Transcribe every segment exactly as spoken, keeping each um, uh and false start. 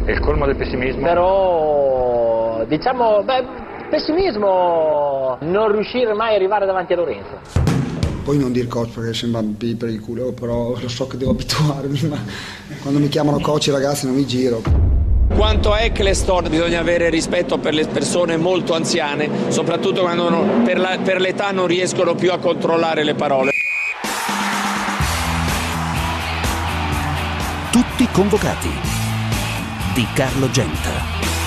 È il colmo del pessimismo. Però, diciamo, beh, pessimismo non riuscire mai a arrivare davanti a Lorenzo. Poi non dir coach perché sembra per il culo, però lo so che devo abituarmi, ma quando mi chiamano coach i ragazzi non mi giro. Quanto a Eccleston bisogna avere rispetto per le persone molto anziane, soprattutto quando non, per, la, per l'età non riescono più a controllare le parole. Tutti convocati di Carlo Genta.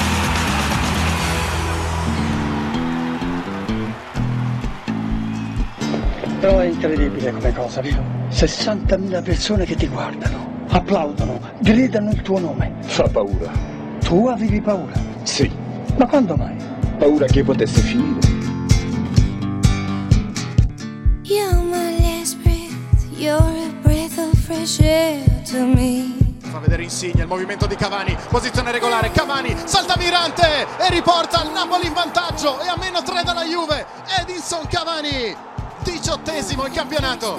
Però è incredibile come cosa, vero? sessantamila persone che ti guardano, applaudono, gridano il tuo nome. Fa paura. Tu avevi paura? Sì. Ma quando mai? Paura che potesse finire. You're my last breath, you're a breath of fresh air to me. Fa vedere Insigne, il movimento di Cavani, posizione regolare, Cavani, salta Mirante e riporta il Napoli in vantaggio e a meno tre dalla Juve. Edinson Cavani, diciottesimo in campionato.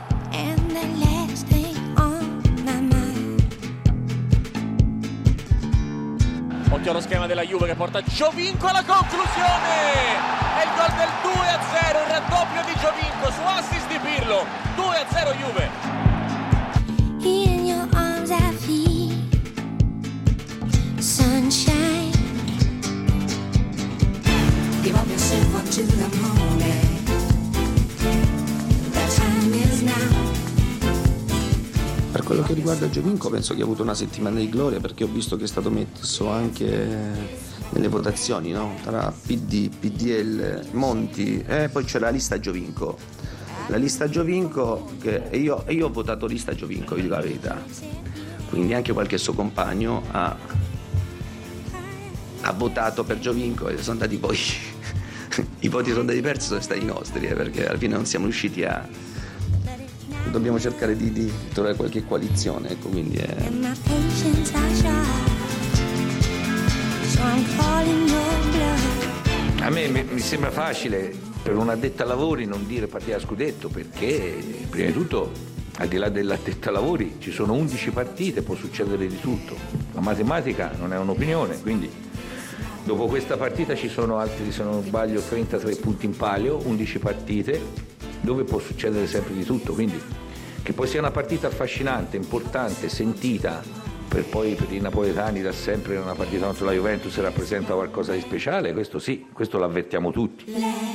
Occhio allo schema della Juve che porta Giovinco alla conclusione. È il gol del due a zero, il raddoppio di Giovinco su assist di Pirlo. due a zero Juve. In your arms I feel sunshine. Give up yourself until the morning. The time is now. Per quello che riguarda Giovinco penso che ha avuto una settimana di gloria, perché ho visto che è stato messo anche nelle votazioni, no? Tra P D, P D L, Monti, e eh, poi c'è la lista Giovinco. La lista Giovinco, che io, io ho votato lista Giovinco, vi dico la verità. Quindi anche qualche suo compagno ha, ha votato per Giovinco e sono andati poi i voti sono andati persi, sono stati i nostri, eh, perché alla fine non siamo riusciti a... Dobbiamo cercare di, di trovare qualche coalizione, ecco, quindi è... A me mi, mi sembra facile per un addetto ai lavori non dire partita a scudetto, perché prima di tutto al di là dell'addetto ai lavori ci sono undici partite, può succedere di tutto. La matematica non è un'opinione, quindi dopo questa partita ci sono altri, se non sbaglio, trentatré punti in palio, undici partite dove può succedere sempre di tutto, quindi che poi sia una partita affascinante, importante, sentita, per poi per i napoletani da sempre una partita contro la Juventus rappresenta qualcosa di speciale, questo sì, questo lo avvertiamo tutti.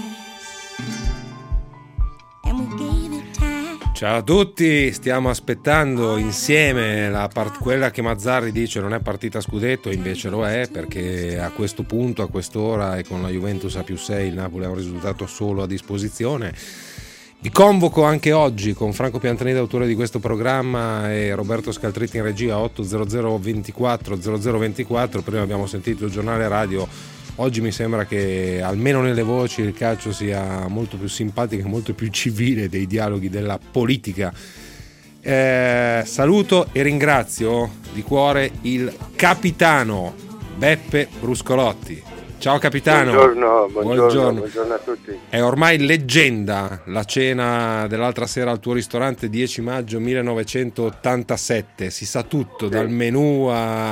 Ciao a tutti, stiamo aspettando insieme la part- quella che Mazzarri dice non è partita a scudetto, invece lo è, perché a questo punto, a quest'ora e con la Juventus a più sei il Napoli ha un risultato solo a disposizione. Vi convoco anche oggi con Franco Piantanida, autore di questo programma, e Roberto Scaltritti in regia otto zero zero ventiquattro zero zero ventiquattro. Prima abbiamo sentito il giornale radio, oggi mi sembra che almeno nelle voci il calcio sia molto più simpatico e molto più civile dei dialoghi della politica. Eh, saluto e ringrazio di cuore il capitano Beppe Bruscolotti. Ciao capitano. Buongiorno, buongiorno, buongiorno. buongiorno a tutti. È ormai leggenda la cena dell'altra sera al tuo ristorante, dieci maggio millenovecentottantasette. Si sa tutto, sì. Dal menù a,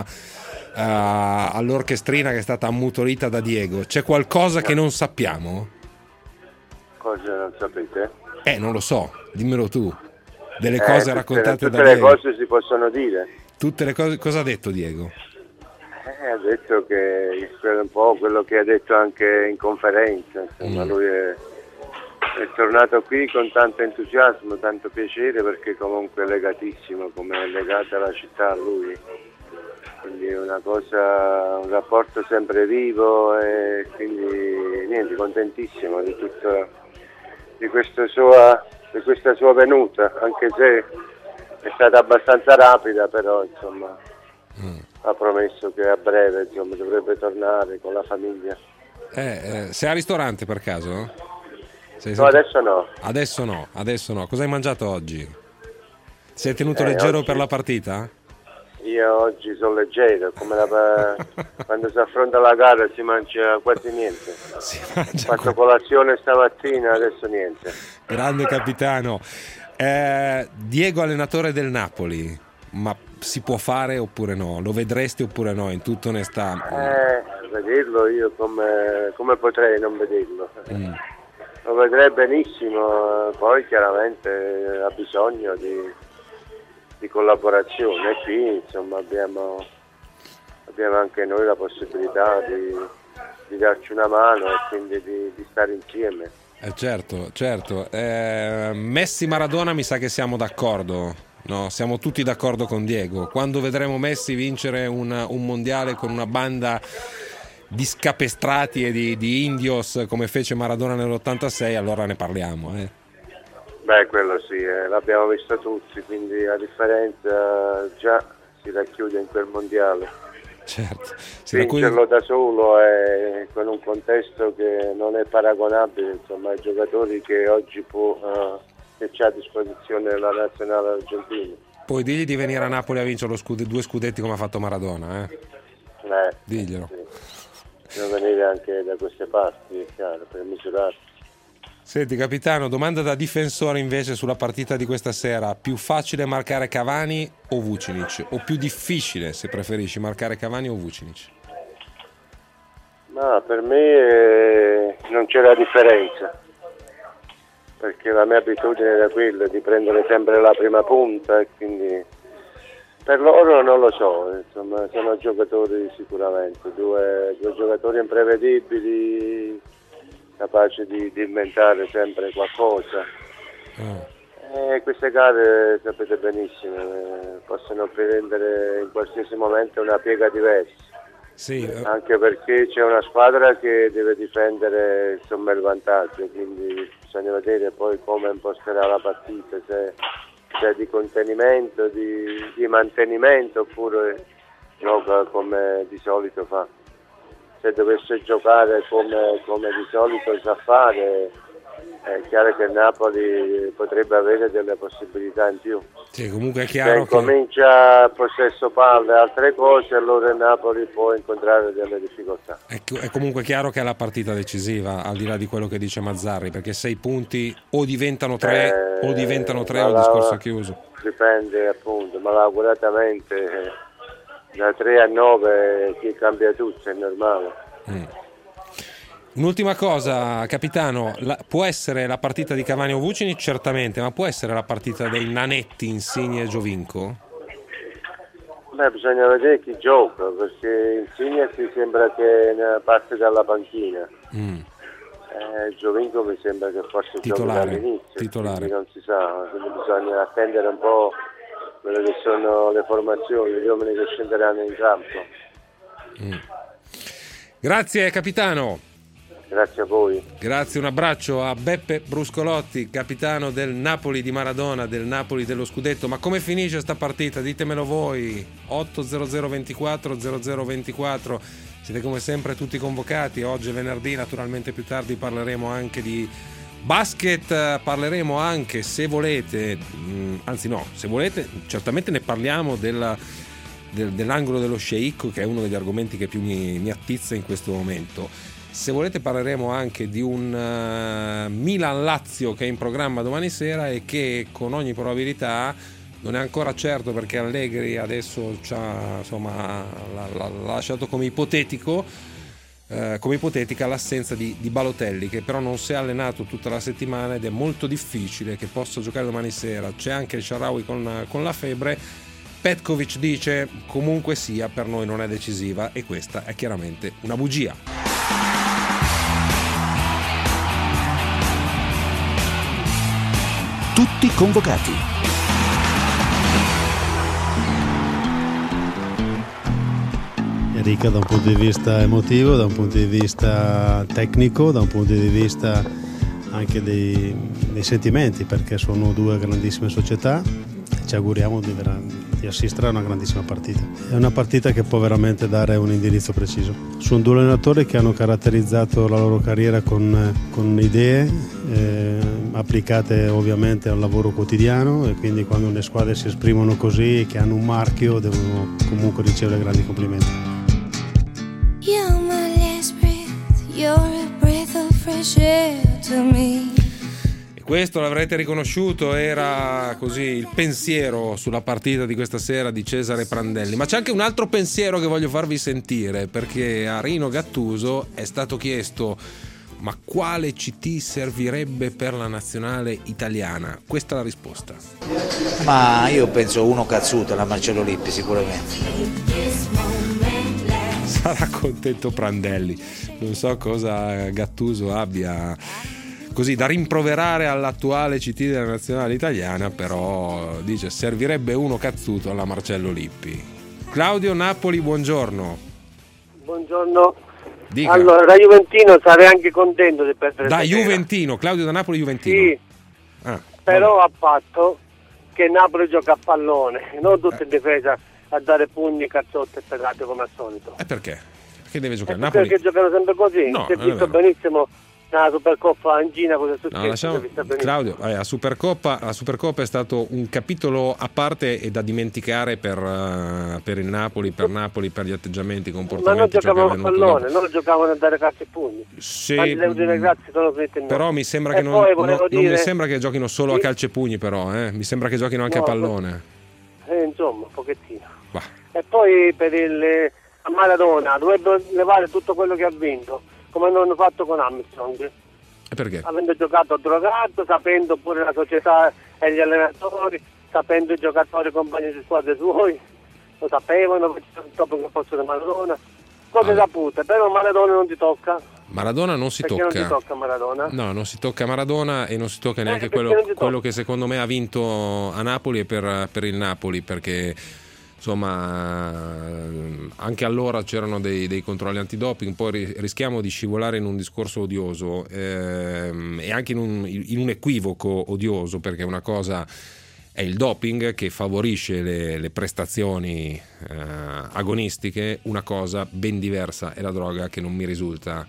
a, all'orchestrina che è stata ammutolita da Diego. C'è qualcosa che non sappiamo? Cosa non sapete? Eh, non lo so, dimmelo tu. Delle eh, cose tutte, raccontate tutte da Diego. Tutte le cose si possono dire. Tutte le cose. Cosa ha detto Diego? Eh, ha detto che è un po' quello che ha detto anche in conferenza, insomma, mm. lui è, è tornato qui con tanto entusiasmo, tanto piacere, perché comunque è legatissimo, come è legata la città a lui, quindi è una cosa, un rapporto sempre vivo, e quindi niente, contentissimo di tutto, di questa sua, di questa sua venuta, anche se è stata abbastanza rapida, però insomma mm. ha promesso che a breve insomma dovrebbe tornare con la famiglia. Eh, eh, sei al ristorante per caso? Sei no, sempre... adesso no. Adesso no, adesso no. Cosa hai mangiato oggi? Sei tenuto eh, leggero oggi... per la partita? Io oggi sono leggero, come la... quando si affronta la gara si mangia quasi niente. Si mangia Ho fatto colazione stamattina, adesso niente. Grande capitano. Eh, Diego, allenatore del Napoli, ma si può fare oppure no? Lo vedresti oppure no, in tutta onestà? Eh, vederlo io come, come potrei non vederlo? Mm. Lo vedrei benissimo, poi chiaramente ha bisogno di, di collaborazione e qui insomma abbiamo, abbiamo anche noi la possibilità di, di darci una mano e quindi di, di stare insieme. Eh certo, certo. Eh, Messi Maradona mi sa che siamo d'accordo, no? Siamo tutti d'accordo con Diego. Quando vedremo Messi vincere una, un mondiale con una banda di scapestrati e di, di indios come fece Maradona nell'ottantasei, allora ne parliamo. Eh. Beh, quello sì, eh, l'abbiamo visto tutti, quindi la differenza già si racchiude in quel mondiale. Certo. Vincerlo da solo è con un contesto che non è paragonabile, insomma, ai giocatori che oggi può, uh, che c'è a disposizione la nazionale argentina. Poi digli di venire a Napoli a vincere lo scud- due scudetti come ha fatto Maradona, eh? Eh, Diglielo. Sì. Devo venire anche da queste parti, è chiaro, per misurarsi. Senti capitano, domanda da difensore invece sulla partita di questa sera: più facile marcare Cavani o Vucinic? O più difficile, se preferisci, marcare Cavani o Vucinic? Ma per me eh, non c'è la differenza, perché la mia abitudine era quella di prendere sempre la prima punta e quindi per loro non lo so, insomma sono giocatori sicuramente, due, due giocatori imprevedibili, capaci di, di inventare sempre qualcosa. Mm. E queste gare sapete benissimo, eh, possono prendere in qualsiasi momento una piega diversa. Sì, eh. Anche perché c'è una squadra che deve difendere insomma il vantaggio, quindi bisogna vedere poi come imposterà la partita, se, se è di contenimento, di, di mantenimento oppure gioca come di solito fa. Se dovesse giocare come, come di solito sa fare, è chiaro che il Napoli potrebbe avere delle possibilità in più. Sì, comunque è chiaro se che comincia possesso palle e altre cose, allora il Napoli può incontrare delle difficoltà. È, è comunque chiaro che è la partita decisiva, al di là di quello che dice Mazzarri, perché sei punti o diventano tre eh, o diventano tre o il discorso è chiuso. Dipende appunto, malauguratamente da tre a nove chi cambia tutto, è normale. Mm. Un'ultima cosa, capitano, la, può essere la partita di Cavani o Vucinic? Certamente, ma può essere la partita dei nanetti Insigne e Giovinco? Beh, bisogna vedere chi gioca, perché Insigne si sembra che parte dalla panchina. Mm. Eh, Giovinco mi sembra che forse titolare, giochi dall'inizio, titolare. Non si sa, quindi bisogna attendere un po' quelle che sono le formazioni, gli uomini che scenderanno in campo. Mm. Grazie capitano. Grazie a voi. Grazie, un abbraccio a Beppe Bruscolotti, capitano del Napoli di Maradona, del Napoli dello scudetto. Ma come finisce sta partita? Ditemelo voi. otto zero zero ventiquattro zero zero ventiquattro. Siete come sempre tutti convocati. Oggi è venerdì, naturalmente più tardi parleremo anche di basket, parleremo anche, se volete, mh, anzi no, se volete, certamente ne parliamo della, del, dell'angolo dello sceicco, che è uno degli argomenti che più mi, mi attizza in questo momento. Se volete parleremo anche di un uh, Milan-Lazio che è in programma domani sera e che con ogni probabilità non è ancora certo, perché Allegri adesso c'ha, insomma, l'ha, l'ha lasciato come ipotetico, uh, come ipotetica l'assenza di, di Balotelli, che però non si è allenato tutta la settimana ed è molto difficile che possa giocare domani sera. C'è anche il Shaarawy con, con la febbre. Petkovic dice comunque sia per noi non è decisiva, e questa è chiaramente una bugia. Tutti convocati. Ricca da un punto di vista emotivo, da un punto di vista tecnico, da un punto di vista anche dei, dei sentimenti, perché sono due grandissime società e ci auguriamo di, di assistere a una grandissima partita. È una partita che può veramente dare un indirizzo preciso. Sono due allenatori che hanno caratterizzato la loro carriera con, con idee eh, applicate ovviamente al lavoro quotidiano, e quindi quando le squadre si esprimono così, che hanno un marchio, devono comunque ricevere grandi complimenti. You're my last breath, you're a breath of fresh air to me. Questo l'avrete riconosciuto, era così il pensiero sulla partita di questa sera di Cesare Prandelli. Ma c'è anche un altro pensiero che voglio farvi sentire, perché a Rino Gattuso è stato chiesto: ma quale C T servirebbe per la nazionale italiana? Questa è la risposta. Ma io penso uno cazzuto, la Marcello Lippi sicuramente. Sarà contento Prandelli, non so cosa Gattuso abbia così da rimproverare all'attuale C T della nazionale italiana, però dice servirebbe uno cazzuto alla Marcello Lippi. Claudio Napoli, buongiorno. Buongiorno. Dica. Allora, da Juventino sarei anche contento di perdere. Da Juventino, Claudio da Napoli Juventino. Sì, ah, però a patto che Napoli gioca a pallone, non tutto in difesa a dare pugni, cazzotte e pedate come al solito. E perché? Perché deve giocare Eh, Napoli? Perché giocano sempre così. No, si è non è visto vero. benissimo nella Supercoppa in Cina cosa è successo. No, lasciamo, si è visto benissimo. Claudio, eh, la, Supercoppa, la Supercoppa è stato un capitolo a parte e da dimenticare per, uh, per il Napoli, per Napoli, per gli atteggiamenti, i Ma non comportamenti. ciò che è giocavano a avvenuto pallone, dopo. non giocavano a dare calci e pugni. Sì, Anzi, devo dire grazie, sono finito in però no. mi sembra E che non, poi no, volevo non dire- mi sembra che giochino solo a Sì. calci e pugni, però eh? mi sembra che giochino anche No, a pallone. Eh, insomma, un pochettino. Bah. E poi per il a Maradona dovrebbero levare tutto quello che ha vinto, come non hanno fatto con Armstrong, E perché? avendo giocato drogato, sapendo pure la società e gli allenatori, sapendo i giocatori compagni di squadre suoi, lo sapevano, dopo che fossero Maradona, cose da putte, però Maradona non ti tocca. Maradona non si Perché tocca. non ti tocca Maradona? No, non si tocca Maradona e non si tocca neanche Eh, perché quello, non si tocca? quello che secondo me ha vinto a Napoli e per, per il Napoli, perché insomma anche allora c'erano dei, dei controlli antidoping, poi ri- rischiamo di scivolare in un discorso odioso ehm, e anche in un, in un equivoco odioso, perché una cosa è il doping che favorisce le, le prestazioni eh, agonistiche, una cosa ben diversa è la droga che non mi risulta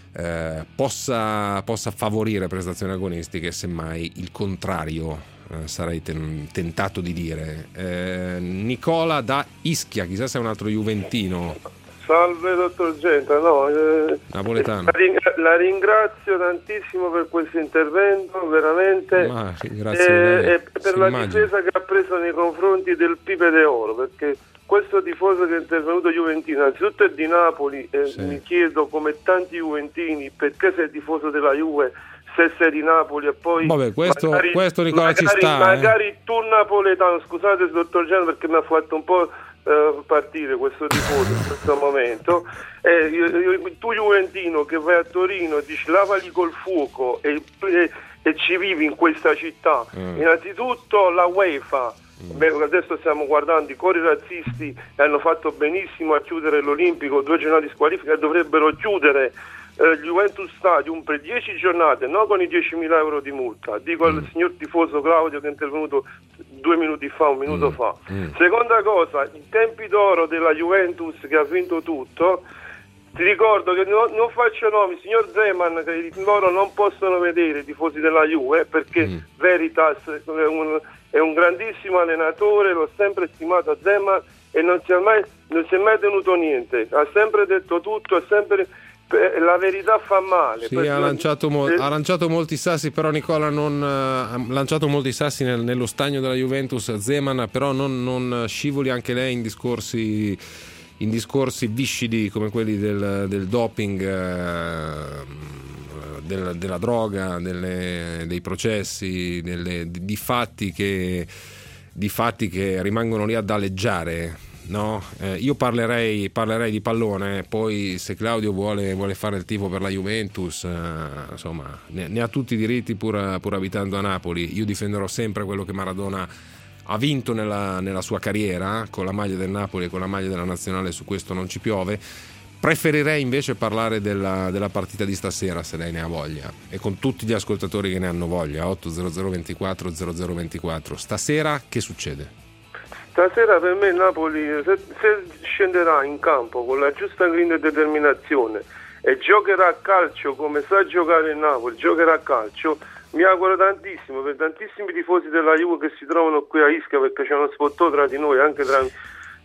eh, possa, possa favorire prestazioni agonistiche, semmai il contrario eh, sarei ten, tentato di dire. Eh, Nicola da Ischia, chissà se è un altro juventino. Salve dottor Genta, no, eh, Napoletano. La, ring- la ringrazio tantissimo per questo intervento, veramente, Ma ringrazio e, lei, e per si la immagina. difesa che ha preso nei confronti del Pipe de Oro, perché questo tifoso che è intervenuto juventino, innanzitutto è di Napoli, e Sì. mi chiedo come tanti juventini perché sei tifoso della Juve se sei di Napoli e poi Vabbè, questo, magari, questo Nicola ci magari, sta. eh. magari tu napoletano, scusate dottor Genta perché mi ha fatto un po' eh, partire questo tifoso in questo momento, eh, io, io, tu juventino che vai a Torino e dici lavali col fuoco e, e, e ci vivi in questa città, Mm. innanzitutto la UEFA, beh, adesso stiamo guardando i cori razzisti e hanno fatto benissimo a chiudere l'Olimpico, due giornate di squalifica, e dovrebbero chiudere eh, il Juventus Stadium per dieci giornate, non con i diecimila euro di multa. Dico al signor tifoso Claudio che è intervenuto due minuti fa, un minuto fa. Seconda cosa, i tempi d'oro della Juventus che ha vinto tutto, ti ricordo che no, non faccio nomi, signor Zeman, che loro non possono vedere i tifosi della Juve perché Veritas è un, è un grandissimo allenatore, l'ho sempre stimato a Zeman e non si è mai, non si è mai tenuto niente, ha sempre detto tutto, è sempre la verità fa male. Sì, perché- ha lanciato, mo- eh, ha lanciato molti sassi, però Nicola non eh, ha lanciato molti sassi nel- nello stagno della Juventus. Zeman, però non, non scivoli anche lei in discorsi, in discorsi viscidi come quelli del, del doping, eh, del- della droga, delle- dei processi, delle- di, di fatti che, di fatti che rimangono lì ad aleggiare. No, eh, io parlerei, parlerei di pallone, poi se Claudio vuole, vuole fare il tifo per la Juventus, eh, insomma, ne, ne ha tutti i diritti pur, pur abitando a Napoli. Io difenderò sempre quello che Maradona ha vinto nella, nella sua carriera, con la maglia del Napoli e con la maglia della Nazionale, su questo non ci piove. Preferirei invece parlare della, della partita di stasera, se lei ne ha voglia, e con tutti gli ascoltatori che ne hanno voglia. Otto zero zero ventiquattro zero zero ventiquattro. Stasera che succede? Stasera per me Napoli, se, se scenderà in campo con la giusta grinta e determinazione e giocherà a calcio come sa giocare il Napoli, giocherà a calcio, mi auguro tantissimo per tantissimi tifosi della Juve che si trovano qui a Ischia, perché c'è uno spottò tra di noi, anche tra,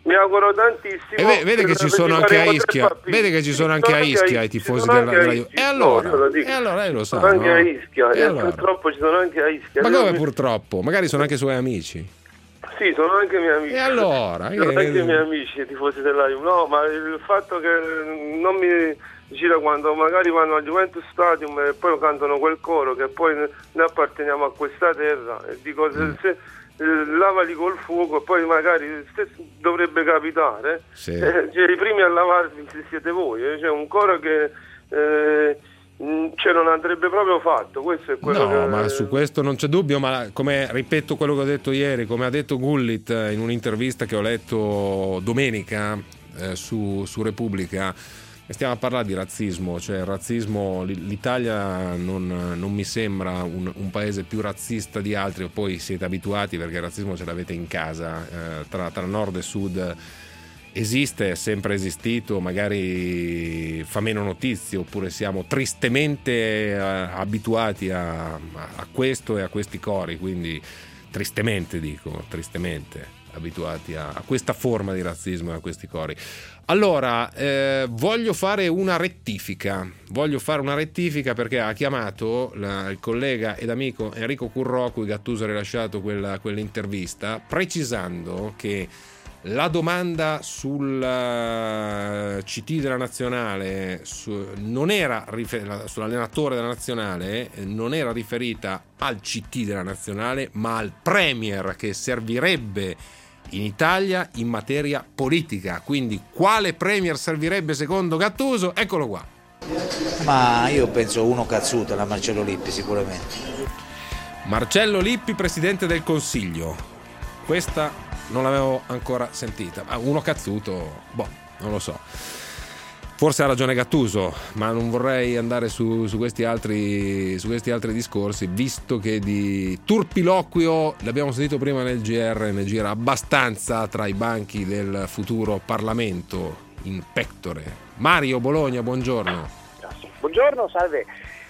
Mi auguro tantissimo. E vede, vede che ci sono anche a Ischia, vede che ci sono anche a Ischia i tifosi della, della Juve. E allora, no, e allora lei lo sa, sono anche no? a Ischia, e e allora? purtroppo ci sono anche a Ischia. Ma Io come mi... purtroppo? Magari sono anche suoi amici. Sì, sono anche miei amici. E allora? Sono Che... anche i miei amici, i tifosi della Juve. No, ma il fatto che non mi gira quando magari vanno al Juventus Stadium e poi cantano quel coro che poi noi apparteniamo a questa terra e dico se, se lavali col fuoco e poi magari se, dovrebbe capitare, sì. eh, cioè, i primi a lavarvi siete voi, eh? Cioè un coro che eh, cioè non andrebbe proprio fatto, questo è quello no, che... ma su questo non c'è dubbio, ma come ripeto quello che ho detto ieri, come ha detto Gullit in un'intervista che ho letto domenica eh, su, su Repubblica, stiamo a parlare di razzismo, cioè il razzismo, l'Italia non, non mi sembra un, un paese più razzista di altri, poi siete abituati perché il razzismo ce l'avete in casa, eh, tra, tra nord e sud esiste, è sempre esistito, magari fa meno notizie oppure siamo tristemente eh, abituati a, a questo e a questi cori, quindi tristemente dico, tristemente abituati a, a questa forma di razzismo e a questi cori. Allora, eh, voglio fare una rettifica, voglio fare una rettifica perché ha chiamato la, il collega ed amico Enrico Currò, a cui Gattuso ha rilasciato quella, quell'intervista, precisando che la domanda sul uh, C T della nazionale su, non era rifer- sull'allenatore della nazionale non era riferita al C T della nazionale ma al premier che servirebbe in Italia in materia politica. Quindi quale premier servirebbe secondo Gattuso? Eccolo qua. Ma io penso uno cazzuto, la Marcello Lippi sicuramente. Marcello Lippi, presidente del Consiglio. Questa non l'avevo ancora sentita. Ma uno cazzuto, boh, non lo so. Forse ha ragione Gattuso, ma non vorrei andare su, su questi altri su questi altri discorsi, visto che di turpiloquio l'abbiamo sentito prima nel G R, ne gira abbastanza tra i banchi del futuro Parlamento in pectore. Mario Bologna, buongiorno. Buongiorno, salve.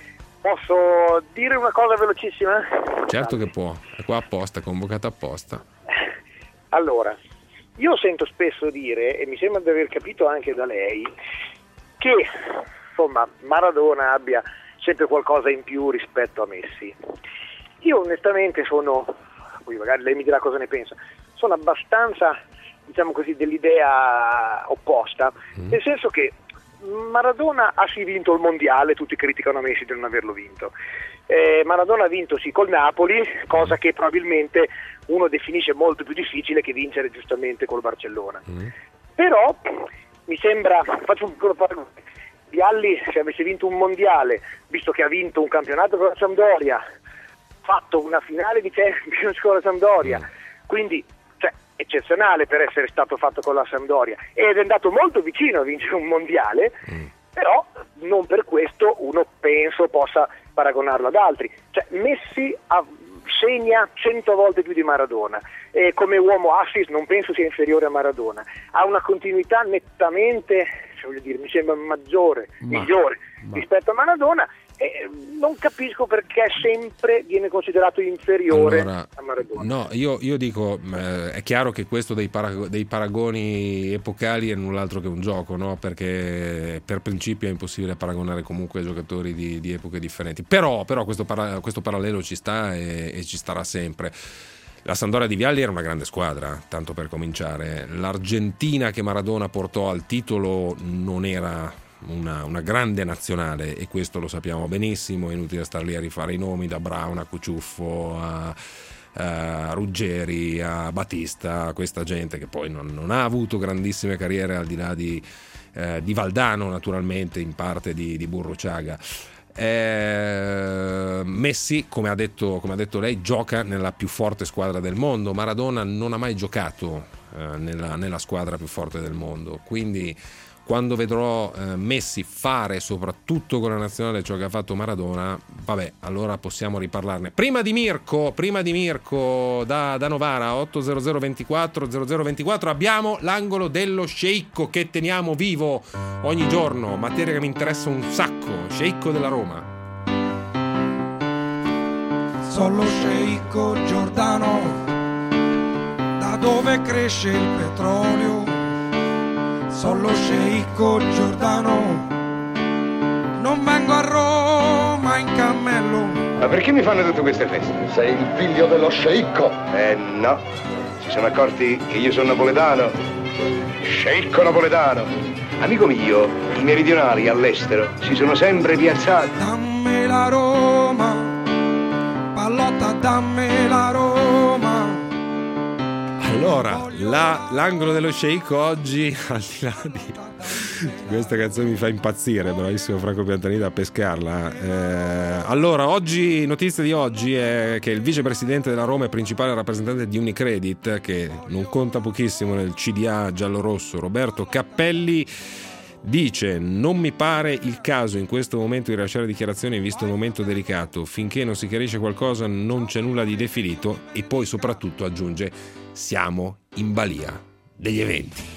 Posso dire una cosa velocissima? Certo che può, è qua apposta, è convocata apposta. Allora, io sento spesso dire, e mi sembra di aver capito anche da lei, che insomma Maradona abbia sempre qualcosa in più rispetto a Messi. Io onestamente sono, poi magari lei mi dirà cosa ne pensa, sono abbastanza, diciamo così, dell'idea opposta, mm. nel senso che Maradona ha sì vinto il mondiale, tutti criticano Messi di non averlo vinto. Eh, Maradona ha vinto sì col Napoli, cosa che probabilmente uno definisce molto più difficile che vincere giustamente col Barcellona. Mm. Però mi sembra, faccio un piccolo paragone, Vialli se avesse vinto un mondiale, visto che ha vinto un campionato con la Sampdoria, fatto una finale di Champions con la Sampdoria, mm. quindi cioè, eccezionale per essere stato fatto con la Sampdoria, ed è andato molto vicino a vincere un mondiale, mm. però non per questo uno penso possa paragonarlo ad altri. Cioè Messi ha, segna cento volte più di Maradona e come uomo assist non penso sia inferiore a Maradona, ha una continuità nettamente, cioè, voglio dire, mi sembra maggiore, ma, migliore ma. rispetto a Maradona, e non capisco perché sempre viene considerato inferiore allora, a Maradona. No, io, io dico, eh, è chiaro che questo dei, parag- dei paragoni epocali è null'altro che un gioco, no? Perché per principio è impossibile paragonare comunque giocatori di, di epoche differenti, però, però questo, para- questo parallelo ci sta e, e ci starà sempre. La Sampdoria di Vialli era una grande squadra, tanto per cominciare. L'Argentina che Maradona portò al titolo non era Una, una grande nazionale, e questo lo sappiamo benissimo, è inutile star lì a rifare i nomi, da Brown a Cuciuffo a, a Ruggeri a Batista, questa gente che poi non, non ha avuto grandissime carriere al di là di, eh, di Valdano, naturalmente, in parte di, di Burruchaga. Eh, Messi, come ha detto, come ha detto lei, gioca nella più forte squadra del mondo. Maradona non ha mai giocato eh, nella, nella squadra più forte del mondo, quindi quando vedrò eh, Messi fare soprattutto con la nazionale ciò che ha fatto Maradona, vabbè, allora possiamo riparlarne. Prima di Mirko, prima di Mirko da, da Novara, otto zero zero ventiquattro zero zero ventiquattro, abbiamo l'angolo dello sceicco che teniamo vivo ogni giorno, materia che mi interessa un sacco, sceicco della Roma. Sono lo sceicco Giordano, da dove cresce il petrolio, sono lo sceicco Giordano, non vengo a Roma in cammello. Ma perché mi fanno tutte queste feste? Sei il figlio dello sceicco? Eh no, si sono accorti che io sono napoletano, sceicco napoletano. Amico mio, i meridionali all'estero si sono sempre piazzati. Dammi la Roma, pallotta, dammi la Roma. Allora, la, l'angolo dello sceicco oggi, al di là di questa canzone mi fa impazzire, bravissimo Franco Piantanida a pescarla. Eh, allora, oggi, notizia di oggi è che il vicepresidente della Roma e principale rappresentante di Unicredit, che non conta pochissimo nel C D A giallorosso, Roberto Cappelli, dice: non mi pare il caso in questo momento di rilasciare dichiarazioni visto il momento delicato, finché non si chiarisce qualcosa non c'è nulla di definito, e poi soprattutto aggiunge: siamo in balia degli eventi.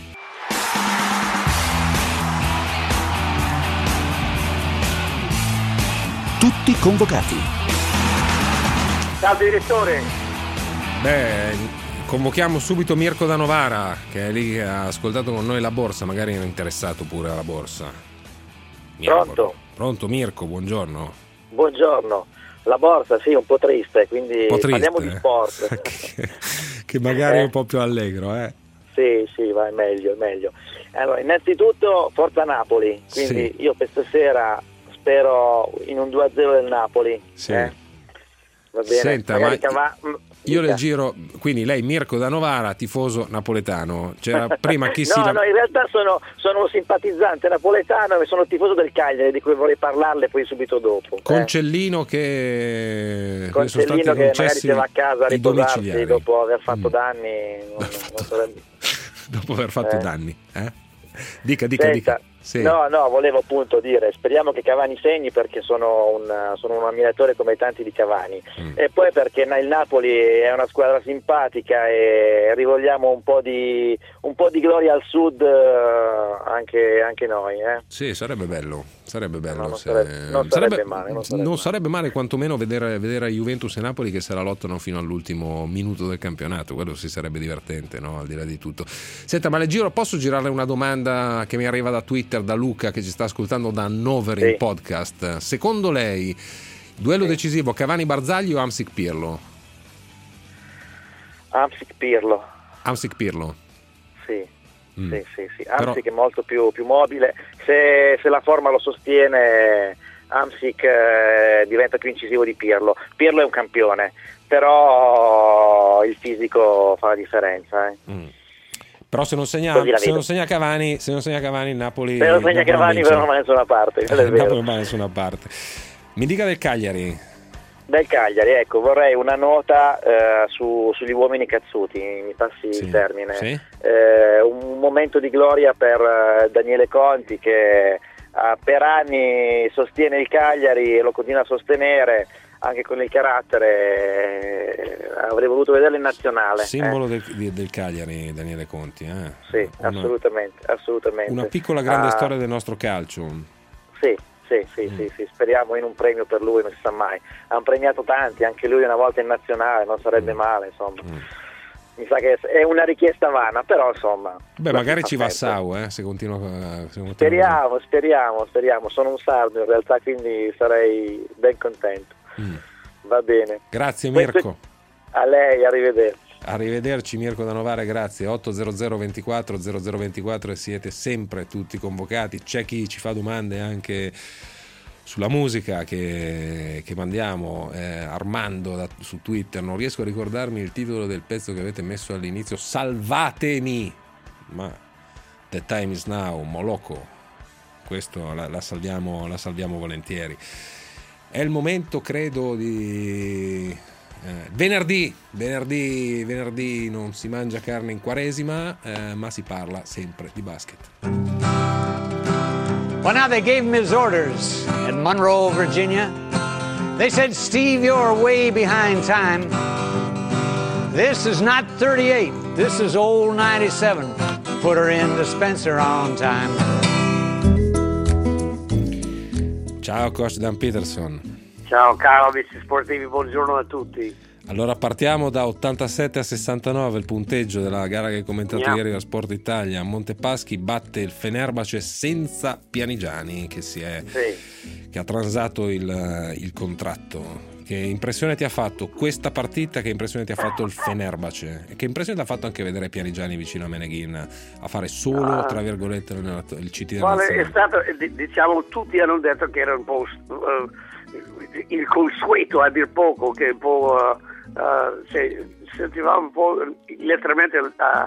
Tutti convocati. Ciao direttore. Beh, convochiamo subito Mirko da Novara, che è lì che ha ascoltato con noi la borsa, magari era interessato pure alla borsa. Mirko. Pronto? Pronto Mirko, buongiorno. Buongiorno. La borsa sì, un po' triste, quindi un po' triste, parliamo di sport. che, che magari eh? è un po' più allegro, eh. Sì, sì, va, è meglio, è meglio. Allora, innanzitutto Forza Napoli, quindi sì. Io questa sera spero in un due a zero del Napoli. Sì. Eh? Va bene. Senta, ma cava... io le giro, quindi lei Mirko da Novara, tifoso napoletano. C'era prima chi si No, no, in realtà sono, sono un simpatizzante napoletano e sono tifoso del Cagliari, di cui vorrei parlarle poi subito dopo. Concellino eh. che Concellino che magari si va a casa a riposarsi dopo aver fatto mm. danni. Non, fatto... non sarebbe... dopo aver fatto eh. danni, eh? Dica, dica, Senta, dica. Sì. No, no, volevo appunto dire, speriamo che Cavani segni, perché sono un, sono un ammiratore come tanti di Cavani, mm. e poi perché il Napoli è una squadra simpatica e rivogliamo un po' di, un po' di gloria al sud, anche, anche noi. Eh? Sì, sarebbe bello, sarebbe bello. No, non, se... sarebbe, non, sarebbe, sarebbe male. Non sarebbe, non sarebbe male quantomeno vedere, vedere Juventus e Napoli che se la lottano fino all'ultimo minuto del campionato, quello si sarebbe divertente, no? Al di là di tutto. Senta, ma le giro, posso girarle una domanda che mi arriva da Twitter, da Luca, che ci sta ascoltando da Hannover sì. in podcast. Secondo lei duello sì. decisivo Cavani-Barzagli o Hamsik-Pirlo? Hamsik-Pirlo. Hamsik-Pirlo. Sì. Mm. Sì, sì, sì. Hamsik Però... è molto più, più mobile, se, se la forma lo sostiene Hamsik eh, diventa più incisivo di Pirlo. Pirlo è un campione, però il fisico fa la differenza, eh. mm. Però se non segna, se non segna Cavani, se non segna Cavani il Napoli. Se non segna Cavani non va da nessuna parte. Il Napoli non va da nessuna parte. Mi dica del Cagliari. Del Cagliari, ecco, vorrei una nota eh, su, sugli uomini cazzuti, mi passi sì. il termine. Sì. Eh, un momento di gloria per uh, Daniele Conti, che uh, per anni sostiene il Cagliari e lo continua a sostenere. Anche con il carattere, eh, avrei voluto vederlo in nazionale. Simbolo eh. del, del Cagliari, Daniele Conti. Eh? Sì, una, assolutamente, assolutamente. Una piccola grande ah, storia del nostro calcio. Sì, sì, sì, mm. sì, sì, speriamo in un premio per lui, non si sa mai. Hanno premiato tanti, anche lui una volta in nazionale, non sarebbe mm. male, insomma. Mm. Mi sa che è una richiesta vana, però insomma. Beh, magari ci va Sau, eh, se continua. Se continua speriamo, speriamo, speriamo. Sono un sardo in realtà, quindi sarei ben contento. Mm. Va bene. Grazie Mirko. A lei, arrivederci. Arrivederci Mirko da Novara, grazie. otto zero zero ventiquattro zero zero ventiquattro e siete sempre tutti convocati. C'è chi ci fa domande anche sulla musica che, che mandiamo. eh, Armando da, su Twitter: non riesco a ricordarmi il titolo del pezzo che avete messo all'inizio, salvatemi. Ma The Time Is Now, Moloko, questo la, la salviamo, la salviamo volentieri. È il momento, credo, di eh, venerdì. Venerdì venerdì non si mangia carne in Quaresima, eh, ma si parla sempre di basket. Well, now they gave him his orders in Monroe, Virginia. They said, Steve, you're way behind time. This is not thirty-eight. This is old ninety-seven. Put her in the Spencer on time. Ciao coach Dan Peterson. Ciao caro amici sportivi, buongiorno a tutti. Allora partiamo da ottantasette a sessantanove il punteggio della gara che hai commentato Yeah. ieri da Sport Italia. Montepaschi batte il Fenerbahce senza Pianigiani che si è Sì. che ha transato il, il contratto. Che impressione ti ha fatto questa partita? Che impressione ti ha fatto il Fenerbahce? E che impressione ti ha fatto anche vedere Pianigiani vicino a Meneghin a fare solo, Ah. tra virgolette, il C T della Guarda, è nazionale? stato, eh, diciamo, tutti hanno detto che era un po' uh, il consueto a dir poco, che un po' uh, uh, cioè, sentivamo un po' letteralmente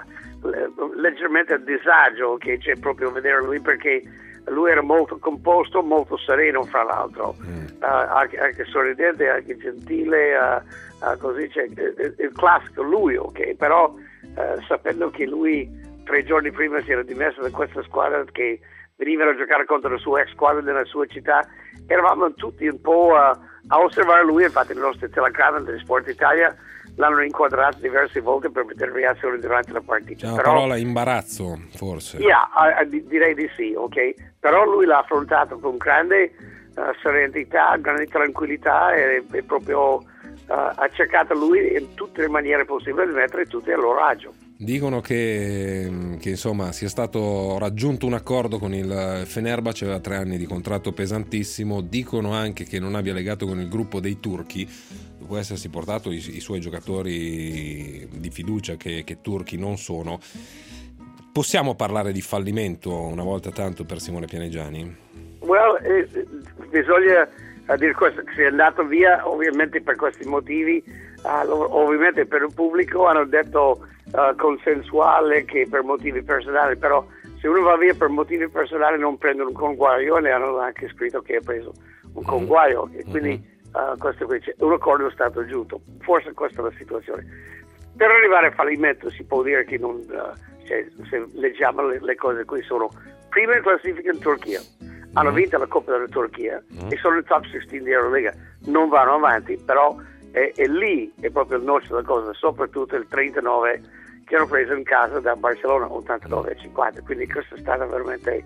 uh, leggermente a disagio che c'è proprio vedere lui, perché lui era molto composto, molto sereno fra l'altro, mm. uh, anche, anche sorridente, anche gentile, uh, uh, così c'è il, il classico lui, ok, però uh, sapendo che lui tre giorni prima si era dimesso da questa squadra, che venivano a giocare contro la sua ex squadra nella sua città, eravamo tutti un po' uh, a osservare lui. Infatti le nostre telecamere di Sport Italia l'hanno inquadrato diverse volte per vedere reazioni durante la partita. C'è una Però, parola imbarazzo, forse. yeah, uh, uh, direi di sì, ok. Però lui l'ha affrontato con grande uh, serenità, grande tranquillità e, e proprio uh, ha cercato lui in tutte le maniere possibili di mettere tutti a loro agio. Dicono che, che insomma sia stato raggiunto un accordo con il Fenerbahce, aveva tre anni di contratto pesantissimo. Dicono anche che non abbia legato con il gruppo dei turchi, dopo essersi portato i, i suoi giocatori di fiducia che, che turchi non sono. Possiamo parlare di fallimento una volta tanto per Simone Pianigiani? Well, eh, bisogna uh, dire questo, che è andato via ovviamente per questi motivi, uh, ovviamente per il pubblico hanno detto uh, consensuale che per motivi personali, però se uno va via per motivi personali non prende un conguaglio, e ne hanno anche scritto che ha preso un conguaglio, e quindi uh, questo qui c'è un accordo è stato giunto. Forse questa è la situazione. Per arrivare al fallimento si può dire che non, uh, cioè, se leggiamo le, le cose qui, sono prima in classifica in Turchia, hanno vinto la Coppa della Turchia e sono nel top sedici di Euroliga, non vanno avanti, però è, è lì è proprio il noccio della cosa, soprattutto il trentanove che hanno preso in casa da Barcellona ottantanove a cinquanta, quindi questa è stata veramente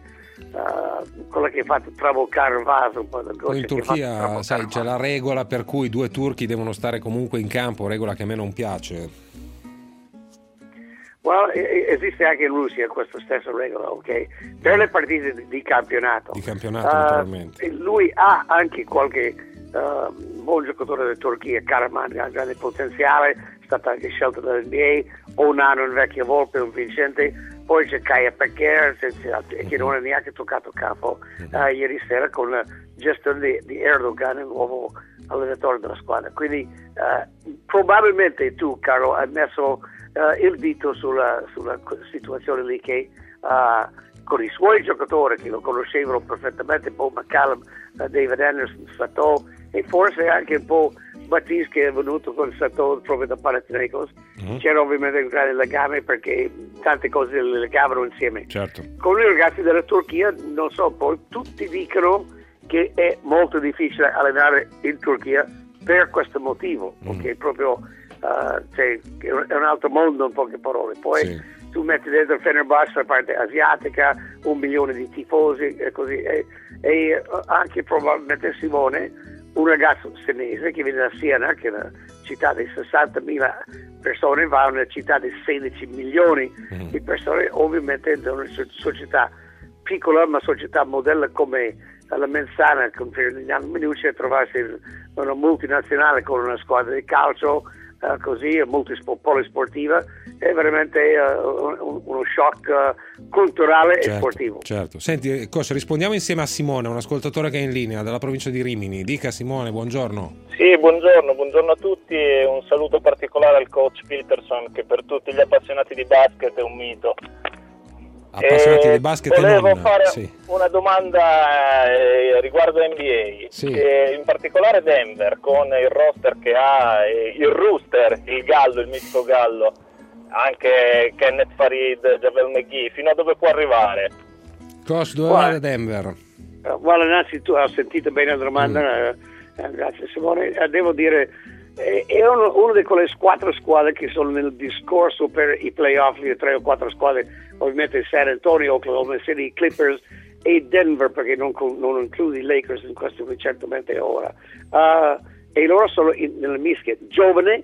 uh, quella che ha fatto traboccare il vaso un po' del goccia. In Turchia, sai, c'è la regola per cui due turchi devono stare comunque in campo, regola che a me non piace. Well, esiste anche in Russia questa stessa regola, ok? Per le partite di, di campionato. Di campionato, uh, naturalmente. Lui ha anche qualche uh, buon giocatore della Turchia, Karaman, ha grande potenziale, è stato anche scelto dall'N B A, Onano, un vecchio volpe, un vincente, poi c'è Kaya Peker, che non ha neanche toccato campo uh, ieri sera con la gestione di, di Erdogan, il nuovo allenatore della squadra. Quindi uh, probabilmente tu, Carlo, hai messo Uh, il dito sulla, sulla situazione lì, che uh, con i suoi giocatori che lo conoscevano perfettamente, Bob McCallum, uh, David Anderson, Sato, e forse anche un po' Battisti, che è venuto con Sato proprio da Panathinaikos, mm-hmm. c'era ovviamente un grande legame perché tante cose le legavano insieme. Certo. Con i ragazzi della Turchia, non so, poi tutti dicono che è molto difficile allenare in Turchia per questo motivo, mm. perché proprio Uh, cioè, è un altro mondo, in poche parole. Poi sì. tu metti dentro il Fenerbahce la parte asiatica, un milione di tifosi e così, e, e anche probabilmente Simone, un ragazzo senese che viene da Siena, che è una città di sessantamila persone, va a una città di sedici milioni mm. di persone, ovviamente in una società piccola, ma società modello come la Mensana, con Ferdinando Minucci, a trovarsi in una multinazionale con una squadra di calcio Uh, così, molto polisportiva, è veramente uh, un, uno shock uh, culturale certo, e sportivo. Certo. Senti, cosa, rispondiamo insieme a Simone, un ascoltatore che è in linea dalla provincia di Rimini. Dica Simone, buongiorno. Sì, buongiorno, buongiorno a tutti e un saluto particolare al coach Peterson, che per tutti gli appassionati di basket è un mito. Appassionati di basket volevo e non, fare sì. una domanda eh, riguardo N B A, sì. eh, in particolare Denver, con il roster che ha, eh, il rooster, il gallo, il mitico gallo, anche Kenneth Farid, Javel McGee, fino a dove può arrivare? Coach, dove va Denver? Uh, well, innanzitutto ho sentito bene la domanda, mm. uh, grazie Simone. Uh, devo dire, eh, è uno, uno di quelle quattro squadre che sono nel discorso per i playoff, le tre o quattro squadre, ovviamente San Antonio, Oklahoma City, Clippers e Denver, perché non, non includi i Lakers in questo certamente ora. Uh, e loro sono in, nella mischia giovane,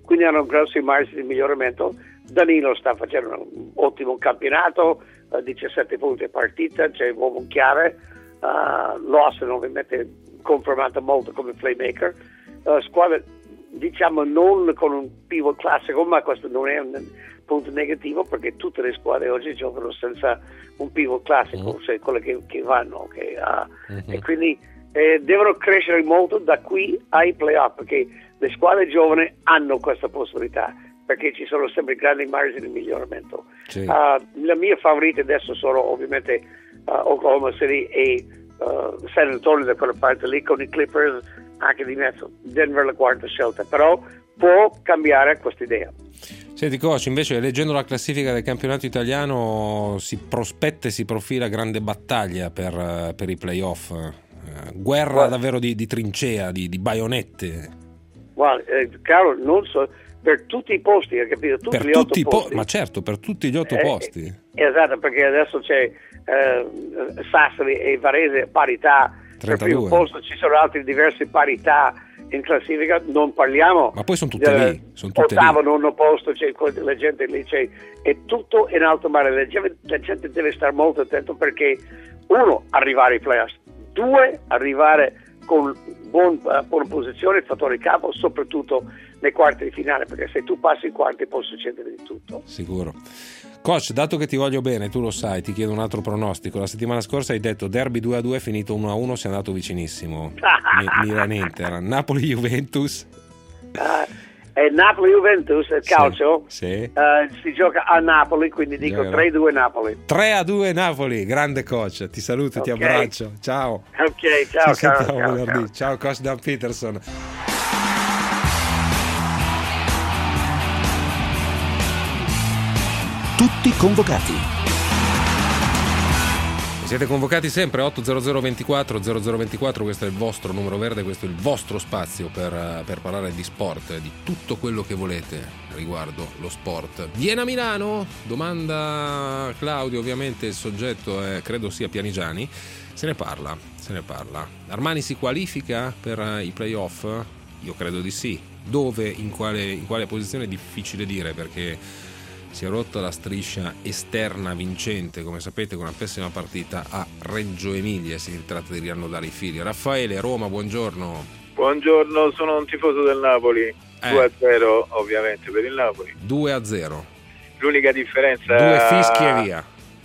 quindi hanno grossi margini di miglioramento. Danilo sta facendo un ottimo campionato, uh, diciassette punti a partita, c'è uomo chiave, uh, Lawson ovviamente confermato molto come playmaker, uh, squadra diciamo non con un pivot classico, ma questo non è un punto negativo perché tutte le squadre oggi giocano senza un pivot classico, mm. cioè quelle che, che vanno, okay? uh, mm-hmm. e quindi eh, devono crescere molto da qui ai playoff perché le squadre giovani hanno questa possibilità perché ci sono sempre grandi margini di miglioramento. Sì. Uh, la mia favorita adesso sono ovviamente uh, Oklahoma City e uh, San Antonio da quella parte lì con i Clippers anche di mezzo. Denver la quarta scelta, però può cambiare questa idea. Senti coach, invece leggendo la classifica del campionato italiano si prospetta e si profila grande battaglia per, per i playoff, uh, guerra well, davvero di, di trincea, di, di baionette. Well, eh, caro, non so per tutti i posti, hai capito? Tutti per gli tutti otto po- posti. Ma certo, per tutti gli otto eh, posti. Esatto, perché adesso c'è eh, Sassari e Varese parità, trentadue. Per primo posto ci sono altre diverse parità in classifica, non parliamo. Ma poi sono tutte del, lì, sono tutte ottavo, lì. nono posto, c'è la gente lì, c'è, è tutto in alto mare. La gente, la gente deve stare molto attento perché uno, arrivare ai playoffs, due, arrivare con buon, uh, buona posizione, fattore capo, soprattutto nei quarti di finale, perché se tu passi in quarti può succedere di tutto. Sicuro. Coach, dato che ti voglio bene, tu lo sai, ti chiedo un altro pronostico. La settimana scorsa hai detto derby due a due, finito uno a uno, sei andato vicinissimo. Mi, Milan-Inter, Napoli-Juventus. Uh, è Napoli-Juventus, il calcio, sì, sì. Uh, si gioca a Napoli, quindi dico tre a due Napoli. tre a due Napoli, grande coach, ti saluto, okay. Ti abbraccio, ciao. Ok, ciao, Ci ciao, sentiamo ciao, venerdì. ciao. Ciao coach Dan Peterson. Tutti convocati. Siete convocati sempre otto zero zero ventiquattro zero zero ventiquattro, questo è il vostro numero verde, questo è il vostro spazio per, per parlare di sport, di tutto quello che volete riguardo lo sport. Viene a Milano? Domanda Claudio, ovviamente il soggetto è, credo sia Pianigiani. Se ne parla, se ne parla. Armani si qualifica per i playoff? Io credo di sì. Dove, in quale, in quale posizione è difficile dire, perché si è rotta la striscia esterna vincente, come sapete, con una pessima partita a Reggio Emilia. Si tratta di riannodare i fili. Raffaele, Roma, buongiorno. Buongiorno, sono un tifoso del Napoli. eh. due a zero ovviamente per il Napoli. due a zero. L'unica differenza, due fischi e via.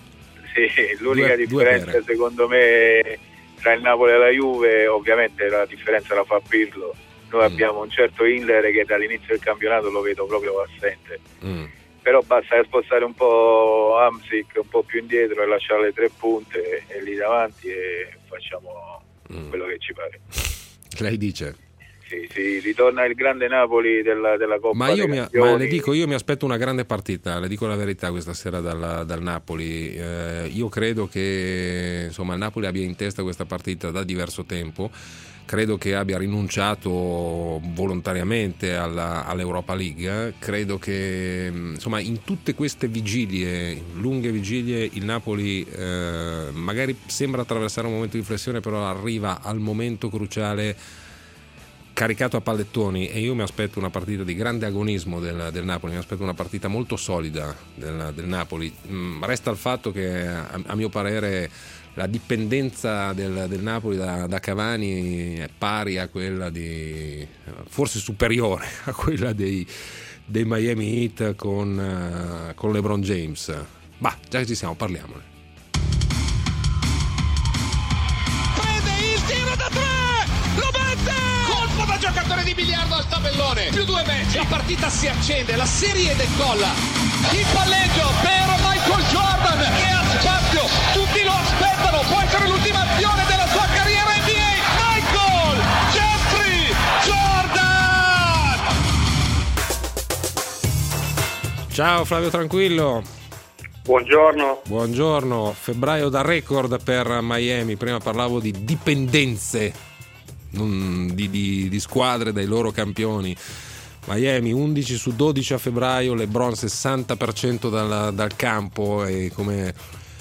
Sì, l'unica due, differenza due secondo me tra il Napoli e la Juve, ovviamente la differenza la fa Pirlo. Noi mm. abbiamo un certo Hiller che dall'inizio del campionato lo vedo proprio assente. Mm. Però basta spostare un po' Hamsik un po' più indietro e lasciare le tre punte e lì davanti e facciamo mm. quello che ci pare. Lei dice? Sì, sì, ritorna il grande Napoli della, della Coppa. Ma io mi, ma le dico, io mi aspetto una grande partita, le dico la verità, questa sera dal, dal Napoli. Eh, io credo che insomma il Napoli abbia in testa questa partita da diverso tempo. Credo che abbia rinunciato volontariamente alla, all'Europa League. Credo che insomma in tutte queste vigilie, lunghe vigilie, il Napoli eh, magari sembra attraversare un momento di flessione, però arriva al momento cruciale caricato a pallettoni, e io mi aspetto una partita di grande agonismo del, del Napoli, mi aspetto una partita molto solida del, del Napoli. Mm, resta il fatto che a, a mio parere la dipendenza del, del Napoli da, da Cavani è pari a quella di, forse superiore a quella dei, dei Miami Heat con, uh, con LeBron James. Ma già che ci siamo, parliamone. Prende il tiro da tre, lo mette, colpo da giocatore di biliardo al tabellone, più due match, la partita si accende, la serie decolla, il palleggio per Michael Jordan che ha spazio, tutti lo aspettano, può essere l'ultima azione della sua carriera N B A. Michael Jeffrey Jordan. Ciao Flavio Tranquillo. Buongiorno. Buongiorno. Febbraio da record per Miami. Prima parlavo di dipendenze di, di, di squadre dai loro campioni. Miami undici su dodici a febbraio, LeBron sessanta per cento dal, dal campo, e come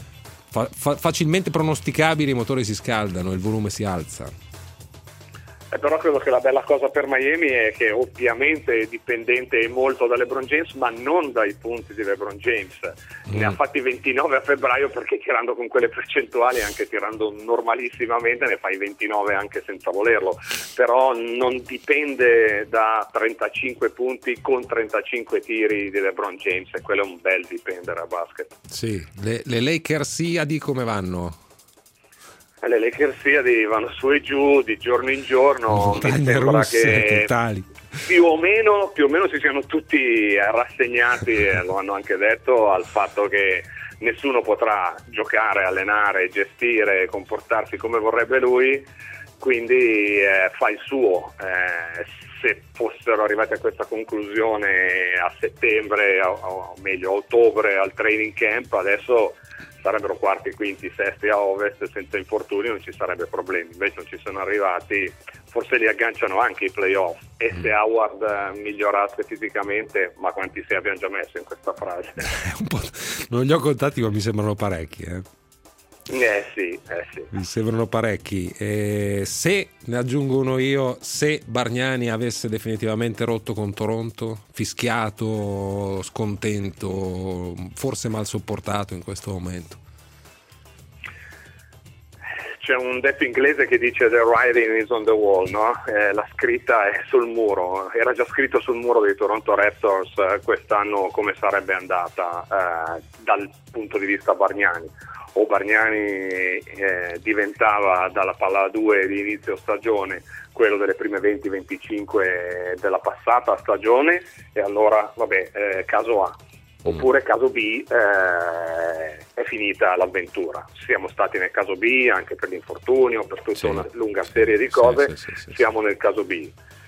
fa, fa, facilmente pronosticabili i motori si scaldano e il volume si alza. Eh, però credo che la bella cosa per Miami è che ovviamente è dipendente molto da LeBron James, ma non dai punti di LeBron James. Mm. Ne ha fatti ventinove a febbraio, perché tirando con quelle percentuali, anche tirando normalissimamente, ne fai ventinove anche senza volerlo. Però non dipende da trentacinque punti con trentacinque tiri di LeBron James, e quello è un bel dipendere a basket. Sì, le, le Lakersiadi come vanno? Le Lakersiadi vanno su e giù di giorno in giorno. Montagne russe totali. Più o meno, più o meno si siano tutti rassegnati, e lo hanno anche detto, al fatto che nessuno potrà giocare, allenare, gestire, comportarsi come vorrebbe lui, quindi eh, fa il suo. Eh, se fossero arrivati a questa conclusione a settembre, o, o meglio a ottobre al training camp, adesso sarebbero quarti, quinti, sesti a Ovest senza infortuni, non ci sarebbe problemi. Invece non ci sono arrivati, forse li agganciano anche i playoff. E se Howard migliorasse fisicamente, ma quanti se abbiamo già messo in questa frase? Un po', non li ho contati, ma mi sembrano parecchi. Eh, eh sì, eh sì. Mi sembrano parecchi. E se ne aggiungo uno io, se Bargnani avesse definitivamente rotto con Toronto, fischiato, scontento, forse mal sopportato in questo momento. C'è un detto inglese che dice the writing is on the wall, no? Eh, la scritta è sul muro. Era già scritto sul muro dei Toronto Raptors eh, quest'anno come sarebbe andata eh, dal punto di vista Bargnani. O Bargnani eh, diventava dalla palla due di inizio stagione quello delle prime venti venticinque della passata stagione, e allora vabbè, eh, caso A. Oppure caso B, eh, è finita l'avventura. Siamo stati nel caso B anche per l'infortunio, per tutta sì. una lunga serie di cose, sì, sì, sì, siamo sì. nel caso B.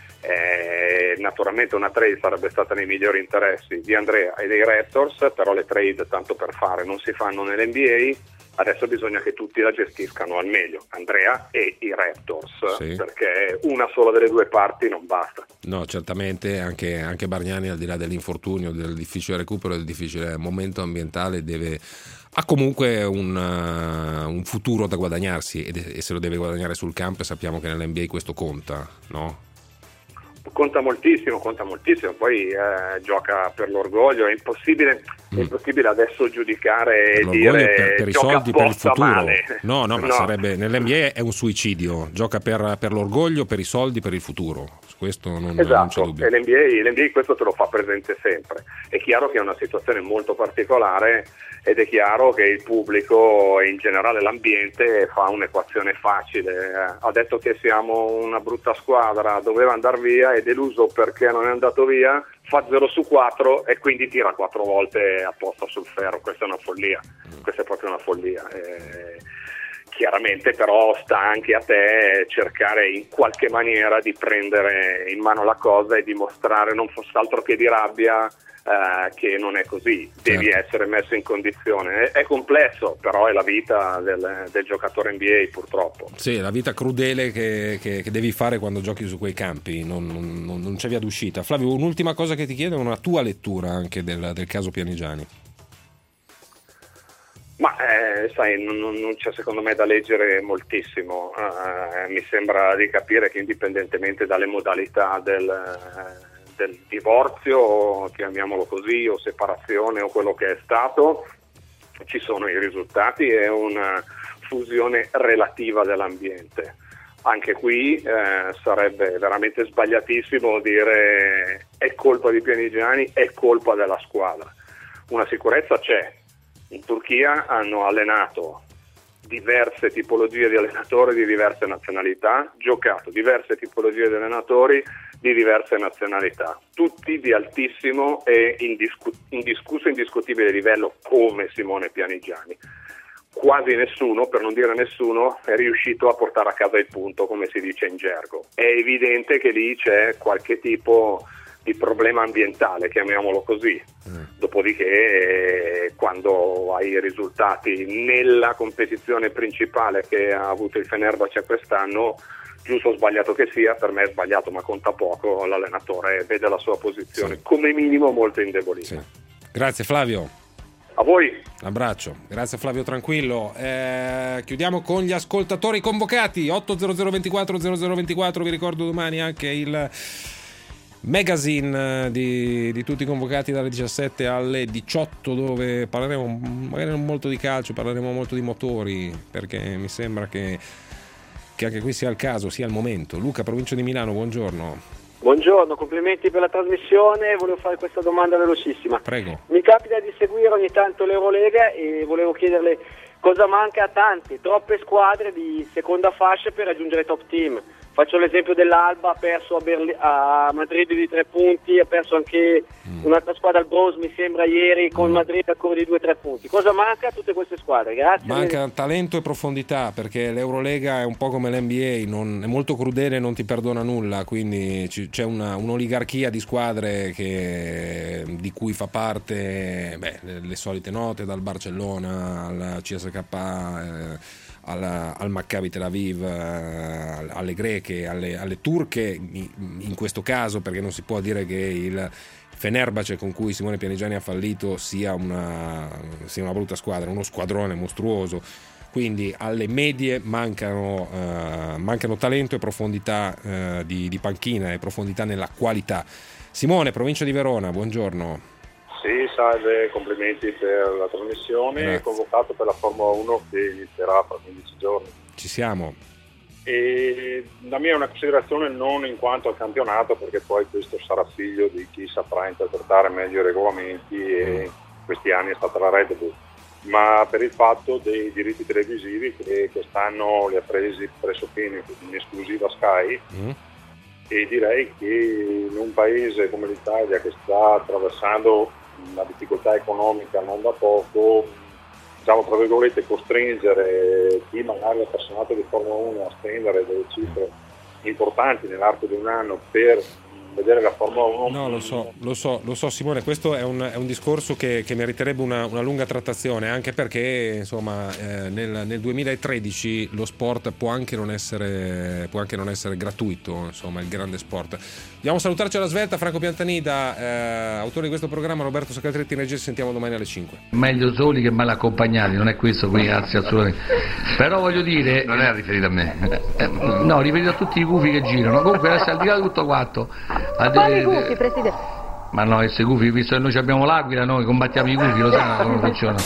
Eh, naturalmente una trade sarebbe stata nei migliori interessi di Andrea e dei Raptors, però le trade, tanto per fare, non si fanno nell'N B A. Adesso bisogna che tutti la gestiscano al meglio, Andrea e i Raptors, sì. perché una sola delle due parti non basta. No, certamente anche, anche Bargnani, al di là dell'infortunio, del difficile recupero, del difficile momento ambientale, deve ha comunque un, uh, un futuro da guadagnarsi, ed, e se lo deve guadagnare sul campo, e sappiamo che nell'N B A questo conta, no? Conta moltissimo, conta moltissimo, poi eh, gioca per l'orgoglio, è impossibile, mm. è impossibile adesso giudicare e dire per, per i gioca soldi, per il futuro. Male. No, no, ma no. sarebbe, nell'N B A è un suicidio, gioca per, per l'orgoglio, per i soldi, per il futuro. Questo non, esatto. non c'è dubbio. E l'N B A, l'N B A questo te lo fa presente sempre. È chiaro che è una situazione molto particolare, ed è chiaro che il pubblico e in generale l'ambiente fa un'equazione facile. Ha detto che siamo una brutta squadra, doveva andare via, è deluso perché non è andato via, fa zero su quattro e quindi tira quattro volte apposta sul ferro. Questa è una follia, questa è proprio una follia. Eh, chiaramente però sta anche a te cercare in qualche maniera di prendere in mano la cosa e dimostrare, non fosse altro che di rabbia, Uh, che non è così, devi certo. essere messo in condizione. È, è complesso, però è la vita del, del giocatore N B A, purtroppo. Sì, la vita crudele che, che, che devi fare quando giochi su quei campi, non, non, non c'è via d'uscita. Flavio, un'ultima cosa che ti chiedo è una tua lettura anche del, del caso Pianigiani. Ma eh, sai, non, non c'è secondo me da leggere moltissimo. Uh, mi sembra di capire che indipendentemente dalle modalità del uh, del divorzio, chiamiamolo così, o separazione o quello che è stato, ci sono i risultati e una fusione relativa dell'ambiente. Anche qui eh, sarebbe veramente sbagliatissimo dire è colpa di Pianigiani, è colpa della squadra. Una sicurezza c'è. In Turchia hanno allenato diverse tipologie di allenatori di diverse nazionalità, giocato diverse tipologie di allenatori di diverse nazionalità, tutti di altissimo e indiscu- indiscusso e indiscutibile livello, come Simone Pianigiani. Quasi nessuno, per non dire nessuno, è riuscito a portare a casa il punto, come si dice in gergo. È evidente che lì c'è qualche tipo di problema ambientale, chiamiamolo così. Mm. Dopodiché, eh, quando hai i risultati nella competizione principale che ha avuto il Fenerbahce quest'anno, giusto o sbagliato che sia, per me è sbagliato, ma conta poco, l'allenatore vede la sua posizione sì. come minimo molto indebolita. Sì. Grazie Flavio. A voi. Un abbraccio, grazie Flavio Tranquillo. Eh, chiudiamo con gli ascoltatori convocati. otto zero zero ventiquattro zero zero ventiquattro, vi ricordo domani anche il magazine di, di tutti i convocati dalle diciassette alle diciotto, dove parleremo magari non molto di calcio, parleremo molto di motori, perché mi sembra che, che anche qui sia il caso, sia il momento. Luca, provincia di Milano, buongiorno. Buongiorno, complimenti per la trasmissione. Volevo fare questa domanda velocissima. Prego. Mi capita di seguire ogni tanto l'Eurolega e volevo chiederle cosa manca a tante, troppe squadre di seconda fascia per raggiungere top team. Faccio l'esempio dell'Alba, ha perso a, Berli- a Madrid di tre punti, ha perso anche mm. un'altra squadra al Bronze, mi sembra ieri, con mm. Madrid ancora di due o tre punti. Cosa manca a tutte queste squadre? Grazie. Manca talento e profondità, perché l'Eurolega è un po' come l'N B A, non, è molto crudele e non ti perdona nulla, quindi c- c'è una, un'oligarchia di squadre che, di cui fa parte beh, le, le solite note, dal Barcellona al C S K A, eh, Al, al Maccabi Tel Aviv, eh, alle greche, alle, alle turche in questo caso, perché non si può dire che il Fenerbahce con cui Simone Pianigiani ha fallito sia una, sia una brutta squadra, uno squadrone mostruoso. Quindi alle medie mancano, eh, mancano talento e profondità eh, di, di panchina e profondità nella qualità. Simone, provincia di Verona, buongiorno. Sì, salve, complimenti per la trasmissione. Grazie. Convocato per la Formula uno che inizierà fra quindici giorni. Ci siamo. E la mia è una considerazione non in quanto al campionato, perché poi questo sarà figlio di chi saprà interpretare meglio i regolamenti e questi anni è stata la Red Bull, ma per il fatto dei diritti televisivi che quest'anno li ha presi pressoché in, in esclusiva Sky. Mm. E direi che in un paese come l'Italia, che sta attraversando una difficoltà economica non da poco, diciamo tra virgolette costringere chi magari è appassionato di Formula uno a spendere delle cifre importanti nell'arco di un anno per vedere la Formula uno. No, lo so, lo so, lo so Simone, questo è un, è un discorso che, che meriterebbe una, una lunga trattazione, anche perché insomma eh, nel, nel duemilatredici lo sport può anche non essere può anche non essere gratuito, insomma, il grande sport. Andiamo a salutarci alla svelta. Franco Piantanida, eh, autore di questo programma, Roberto Sacaltretti in regia, ci sentiamo domani alle cinque. Meglio soli che mal accompagnati, non è questo qui, anzi assolutamente. Però voglio dire, non è riferito a me, eh, no, riferito a tutti i gufi che girano. Comunque adesso al di là di tutto quanto, quali gufi, Presidente? Ma no, questi gufi, visto che noi abbiamo l'Aquila, noi combattiamo i gufi, lo sanno come funziona.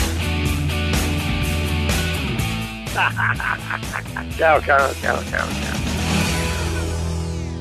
Ciao, ciao, ciao, ciao, ciao.